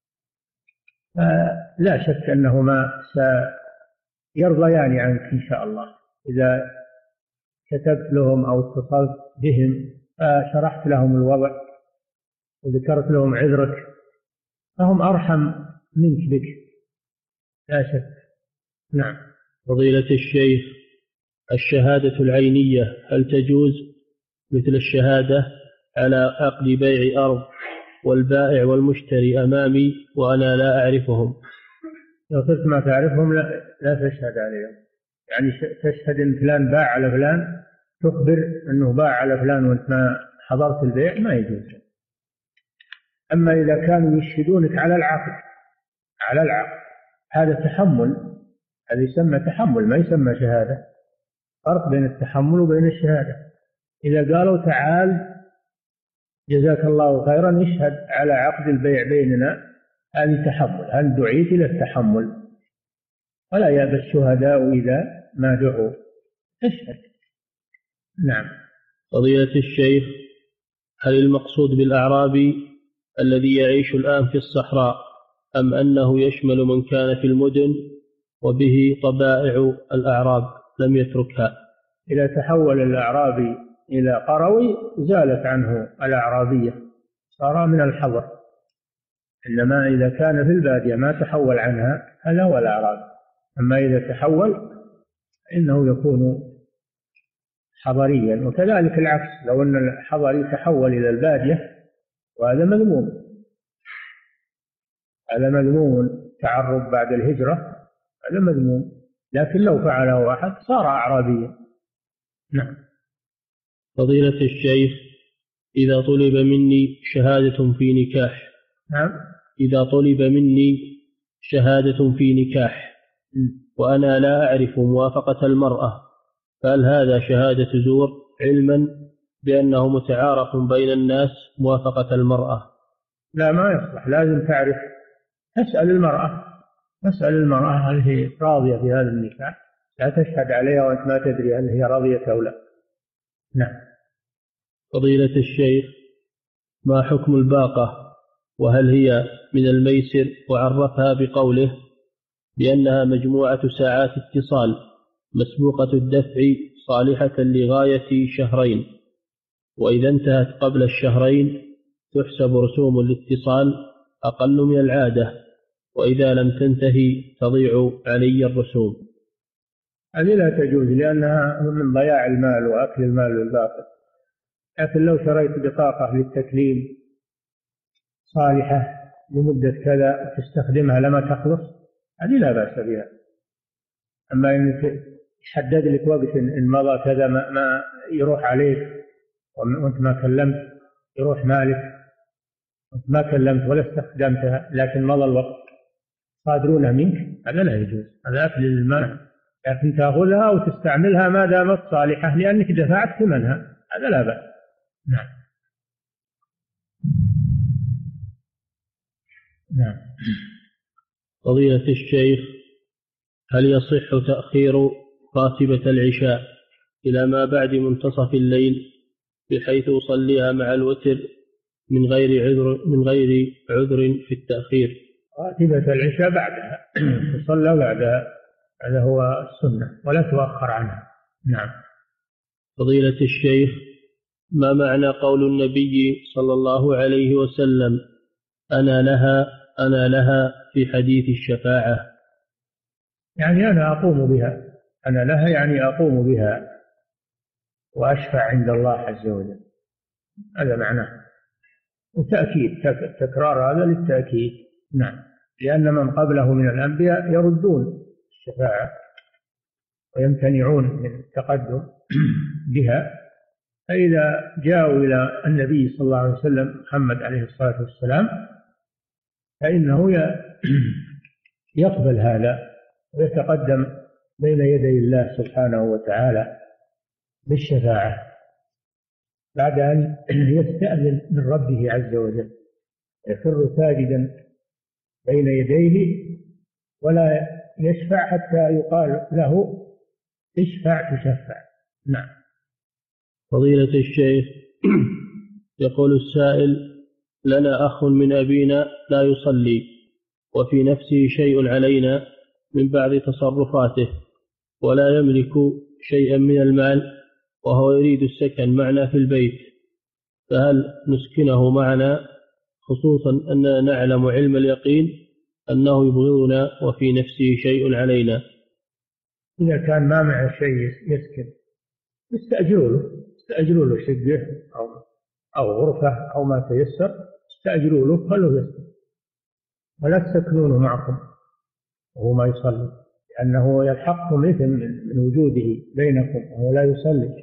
لا شك أنهما سيرضيان عنك إن شاء الله. إذا كتبت لهم أو اتصلت بهم فشرحت لهم الوضع وذكرت لهم عذرك فهم أرحم منك بك لا شك. نعم. فضيلة الشيخ، الشهادة العينية هل تجوز مثل الشهادة على عقد بيع أرض والبائع والمشتري أمامي وأنا لا أعرفهم؟ لو كنت ما تعرفهم لا, لا تشهد عليهم، يعني تشهد إن فلان باع على فلان تخبر أنه باع على فلان وأنت ما حضرت البيع ما يجوز. أما إذا كانوا يشهدونك على العقد على العقد هذا تحمل، هذا يسمى تحمل ما يسمى شهادة. فرق بين التحمل وبين الشهادة. إذا قالوا تعال جزاك الله خيرا اشهد على عقد البيع بيننا، هذا تحمل، هل دعيت إلى التحمل. ولا يأبى الشهداء إذا ما دعوا اشهد. نعم. فضيلة الشيخ، هل المقصود بالأعرابي الذي يعيش الآن في الصحراء أم أنه يشمل من كان في المدن وبه طبائع الأعراب لم يتركها؟ إذا تحول الأعرابي إلى قروي زالت عنه الأعرابية، صار من الحضر. إنما إذا كان في البادية ما تحول عنها هذا هو الأعرابي. أما إذا تحول إنه يكون حضريا. وكذلك العكس، لو أن الحضري تحول إلى البادية وهذا مذموم، هذا مذموم، تعرب بعد الهجرة هذا مذموم. لكن لو فعله أحد صار أعرابيا. نعم. فضيلة الشيخ، إذا طلب مني شهادة في نكاح نعم. إذا طلب مني شهادة في نكاح وأنا لا أعرف موافقة المرأة، فهل هذا شهادة زور علما بأنه متعارف بين الناس موافقة المرأة؟ لا، ما يصلح. لازم تعرف، تسأل المرأة تسأل المرأة هل هي راضية في هذا النكاح. لا تشهد عليها وأنت ما تدري هل هي راضية أو لا. نعم. فضيلة الشيخ، ما حكم الباقة وهل هي من الميسر؟ وعرفها بقوله بأنها مجموعة ساعات اتصال مسبوقة الدفع صالحة لغاية شهرين، وإذا انتهت قبل الشهرين تحسب رسوم الاتصال أقل من العادة، وإذا لم تنتهي تضيع علي الرسوم. هذه لا تجوز لأنها من ضياع المال وأكل المال بالباطل. لكن لو شريت بطاقة للتكليم صالحة لمدة كذا تستخدمها لما تخلص هذه لا بأس بها. أما إن يحدد لك وقت إن مضى كذا ما, ما يروح عليك وأنت ما كلمت، يروح مالك وأنت ما كلمت ولا استخدمتها لكن مضى الوقت صادرونها منك، هذا لا يجوز، هذا أكل المال. لكن تأخذها وتستعملها ما دامت صالحة لأنك دفعت ثمنها، هذا لا بأس. نعم. نعم. فضيلة الشيخ، هل يصح تأخير راتبة العشاء إلى ما بعد منتصف الليل بحيث أصليها مع الوتر من غير عذر من غير عذر في التأخير؟ راتبة العشاء بعدها تصلى بعدها، هذا هو السنة ولا تؤخر عنها. نعم. فضيلة الشيخ، ما معنى قول النبي صلى الله عليه وسلم أنا لها أنا لها في حديث الشفاعة؟ يعني أنا أقوم بها، أنا لها يعني أقوم بها وأشفع عند الله عز وجل، هذا معناه. وتأكيد تكرار هذا للتأكيد. نعم. لأن من قبله من الأنبياء يردون الشفاعة ويمتنعون من التقدم بها، فإذا جاءوا إلى النبي صلى الله عليه وسلم محمد عليه الصلاة والسلام فإنه يقبل هذا ويتقدم بين يدي الله سبحانه وتعالى بالشفاعة بعد أن يستأذن من ربه عز وجل، يخر ساجدا بين يديه ولا يشفع حتى يقال له اشفع تشفع. نعم. فضيلة الشيخ، يقول السائل لنا أخ من أبينا لا يصلي وفي نفسه شيء علينا من بعض تصرفاته ولا يملك شيئا من المال وهو يريد السكن معنا في البيت، فهل نسكنه معنا خصوصا أننا نعلم علم اليقين أنه يبغضنا وفي نفسه شيء علينا؟ إذا كان ما معه شيء يسكن استأجروا له استأجروا له شقة أو أو غرفة أو ما تيسر، استأجروا له خلوه يسكن ولا تسكنونه معكم وهو ما يصلي، لأنه يلحقكم إثم من وجوده بينكم وهو لا يصلي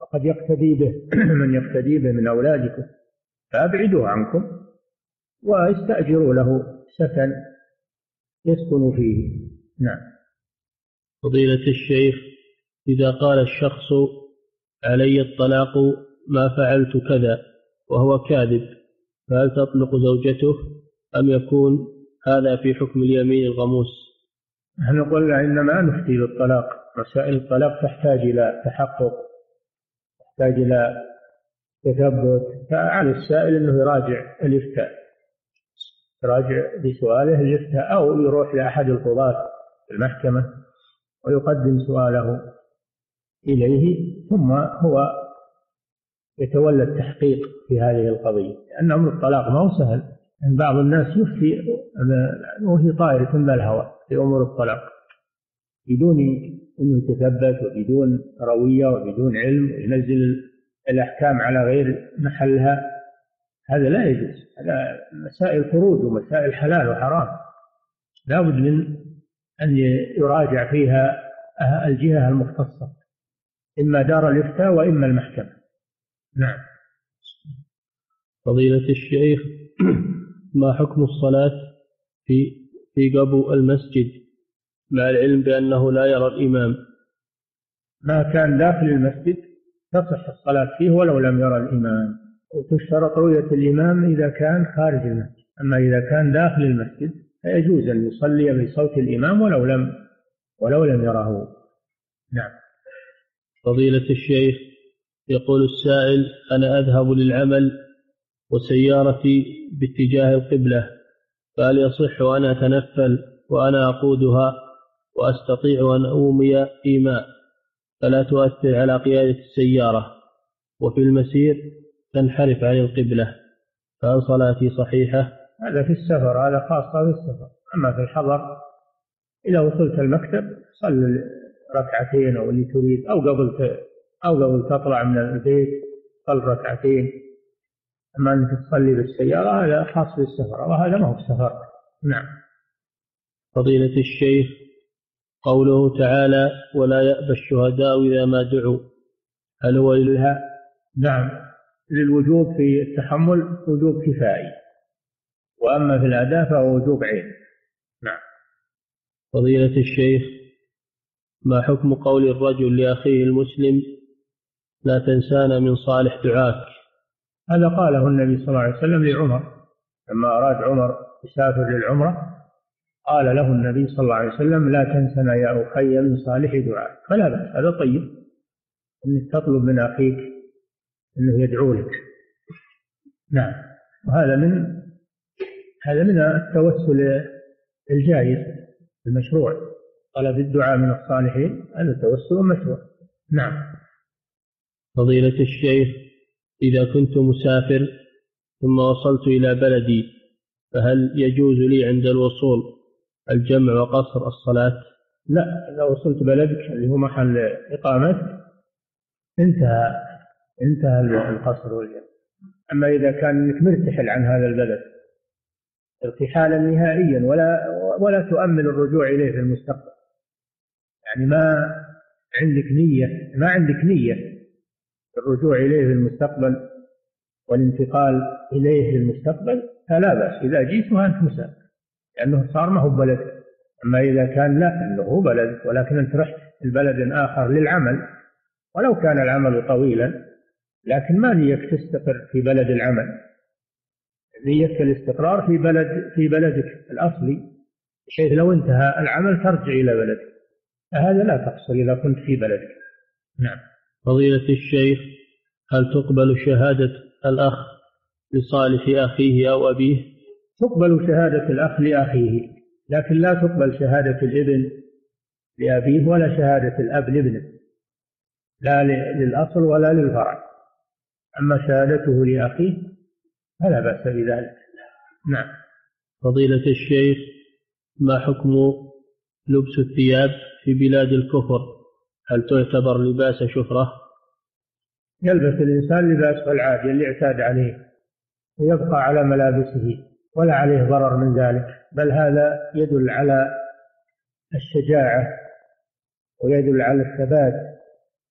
وقد يقتدي به من يقتدي به من أولادكم، فأبعدوه عنكم واستأجروا له سكن يسكن فيه. نعم. فضيلة الشيخ، إذا قال الشخص علي الطلاق ما فعلت كذا وهو كاذب، فهل تطلق زوجته أم يكون هذا في حكم اليمين الغموس؟ نحن قلنا إنما نفتي بالطلاق، مسائل الطلاق تحتاج إلى تحقق، تحتاج إلى تثبت، فعلى السائل أنه يراجع الإفتاء، يراجع بسؤاله الإفتاء، أو يروح لأحد القضاة في المحكمة ويقدم سؤاله إليه، ثم هو يتولى التحقيق في هذه القضية، لأن أمر الطلاق ما هو سهل. أن بعض الناس يفتي وهي طائرة بالهواء في أمور الطلاق بدون أنه يتثبت وبدون روية وبدون علم، ينزل الأحكام على غير محلها، هذا لا يجوز. هذا مسائل فروج ومسائل حلال وحرام، لا بد من أن يراجع فيها الجهة المختصة، إما دار الإفتاء وإما المحكمة. نعم. فضيلة الشيخ، ما حكم الصلاة في في قبو المسجد مع العلم بأنه لا يرى الإمام؟ ما كان داخل المسجد تصح الصلاة فيه ولو لم يرى الإمام، وتشترط رؤية الإمام إذا كان خارج المسجد، أما إذا كان داخل المسجد فيجوز أن يصلي بصوت الإمام ولو لم ولو لم يره. نعم. فضيلة الشيخ، يقول السائل: أنا أذهب للعمل وسيارتي باتجاه القبلة، فهل يصح أن أتنفل وأنا أقودها وأستطيع أن أومي إيماء فلا تؤثر على قيادة السيارة، وفي المسير تنحرف عن القبلة، فهل صلاتي صحيحة؟ هذا في السفر، هذا خاصة بالسفر. أما في الحضر إذا وصلت المكتب صل ركعتين أو اللي تريد، أو قبل أو قبل تطلع من البيت صل ركعتين. أما أنك تصلي بالسيارة هذا خاص بالسفر، وهذا ما هو السفر. نعم. فضيلة الشيخ، قوله تعالى: ولا يأبى الشهداء إذا ما دعوا، هل هو لها؟ نعم، للوجوب في التحمل وجوب كفائي، وأما في الأداء فهو وجوب عين. نعم. فضيلة الشيخ، ما حكم قول الرجل لأخيه المسلم: لا تنسانا من صالح دعاك؟ هذا قاله النبي صلى الله عليه وسلم لعمر لما أراد عمر يسافر للعمرة، قال له النبي صلى الله عليه وسلم: لا تنسنا يا أخي من صالح دعاك. فلا بأس، هذا طيب أنك تطلب من أخيك أنه يدعو لك. نعم. وهذا من هذا من التوسل الجائز المشروع، طلب الدعاء من الصالحين هذا توسل مشروع. نعم. فضيلة الشيخ، إذا كنت مسافر ثم وصلت إلى بلدي، فهل يجوز لي عند الوصول الجمع وقصر الصلاة؟ لا، إذا وصلت بلدك اللي هو محل إقامتك انتهى انتهى القصر والجمع. أما إذا كان أنك مرتحل عن هذا البلد ارتحالا نهائيا ولا ولا تؤمل الرجوع إليه في المستقبل، يعني ما عندك نية ما عندك نية الرجوع إليه في المستقبل والانتقال إليه في المستقبل، فلا بأس إذا جئت وأنت مسافر، لأنه صار ما هو بلد. أما إذا كان لا، أنه هو بلد ولكن أنت رحت البلد آخر للعمل، ولو كان العمل طويلا، لكن ما نيك تستقر في بلد العمل، نيك الاستقرار في بلد في بلدك الأصلي، بحيث لو انتهى العمل ترجع إلى بلدك، فهذا لا تحصل إذا كنت في بلدك. نعم. فضيلة الشيخ، هل تقبل شهادة الأخ لصالح أخيه أو أبيه؟ تقبل شهادة الأخ لأخيه، لكن لا تقبل شهادة الابن لأبيه ولا شهادة الأب لابنه، لا للأصل ولا للفرع. أما شهادته لأخيه فلا بأس بذلك. نعم. فضيلة الشيخ، ما حكم لبس الثياب في بلاد الكفر؟ هل تعتبر لباس شفرة؟ يلبس الإنسان لباس العادي اللي اعتاد عليه ويبقى على ملابسه ولا عليه ضرر من ذلك، بل هذا يدل على الشجاعة ويدل على الثبات.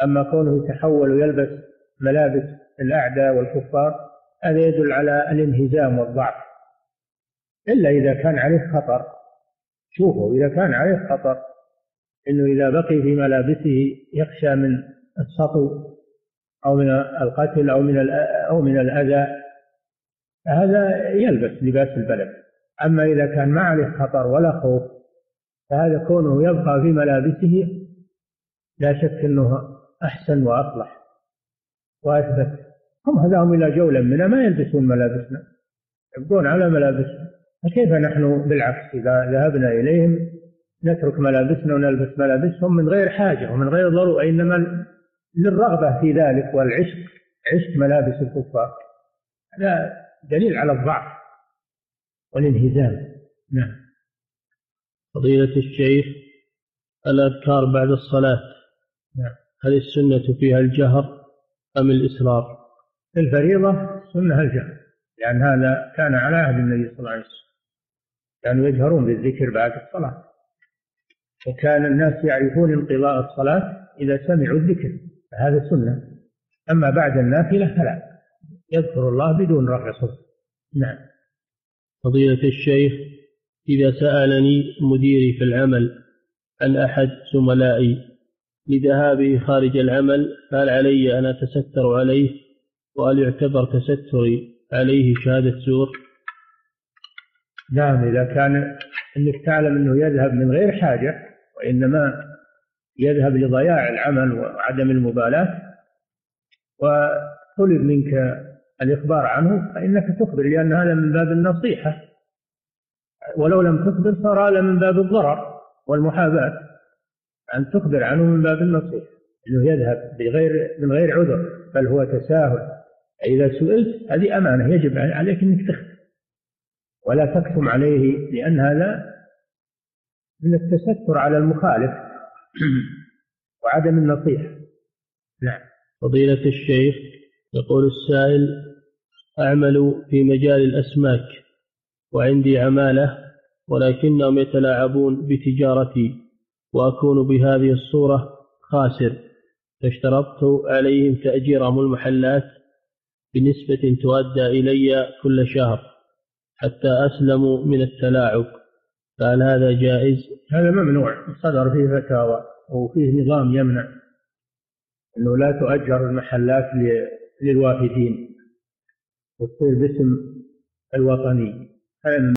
أما كونه يتحول ويلبس ملابس الأعداء والكفار هذا يدل على الانهزام والضعف، إلا إذا كان عليه خطر. شوفوا، إذا كان عليه خطر إنه إذا بقي في ملابسه يخشى من السطو أو من القتل أو من أو من الأذى، هذا يلبس لباس البلد. أما إذا كان ما عليه خطر ولا خوف فهذا كونه يبقى في ملابسه لا شك أنه أحسن وأصلح وأثبت. هم هداهم إلى جولة منا ما يلبسون ملابسنا، يبقون على ملابسنا، فكيف نحن بالعكس إذا ذهبنا إليهم نترك ملابسنا ونلبس ملابسهم من غير حاجة ومن غير ضرورة، إنما للرغبة في ذلك والعشق، عشق ملابس الكفار. هذا دليل على الضعف والانهزام. نعم. فضيلة الشيخ، الأذكار بعد الصلاة نعم. هل السنة فيها الجهر أم الإسرار؟ الفريضة سنة الجهر، لأن هذا كان على عهد النبي صلى الله عليه وسلم، كانوا يجهرون بالذكر بعد الصلاة، وكان الناس يعرفون انقضاء الصلاة إذا سمعوا الذكر، فهذا سنة. أما بعد النافلة فلا، يذكر الله بدون رفع صوت. نعم. فضيلة الشيخ، إذا سألني مديري في العمل عن أحد زملائي لذهابه خارج العمل فهل علي أن أتستر عليه، وهل يعتبر تستري عليه شهادة زور؟ نعم، إذا كان أنك تعلم أنه يذهب من غير حاجة وإنما يذهب لضياع العمل وعدم المبالاة وطلب منك الإخبار عنه فإنك تخبر، لأن هذا من باب النصيحة، ولو لم تخبر صار هذا من باب الضرر والمحاباة. أن تخبر عنه من باب النصيحة، أنه يذهب بغير من غير عذر بل هو تساهل. إذا سئلت هذه أمانة يجب عليك أنك تخبر ولا تكتم عليه، لأن هذا من التستر على المخالف وعدم النصيحة. نعم. فضيلة الشيخ، يقول السائل: أعمل في مجال الأسماك وعندي عمالة ولكنهم يتلاعبون بتجارتي وأكون بهذه الصورة خاسر، فاشترطت عليهم تأجيرهم المحلات بنسبة تؤدى إلي كل شهر حتى أسلموا من التلاعب، فهل هذا جائز؟ هذا ممنوع، صدر فيه فتاوى وفيه نظام يمنع أنه لا تؤجر المحلات للوافدين وتصير باسم الوطني.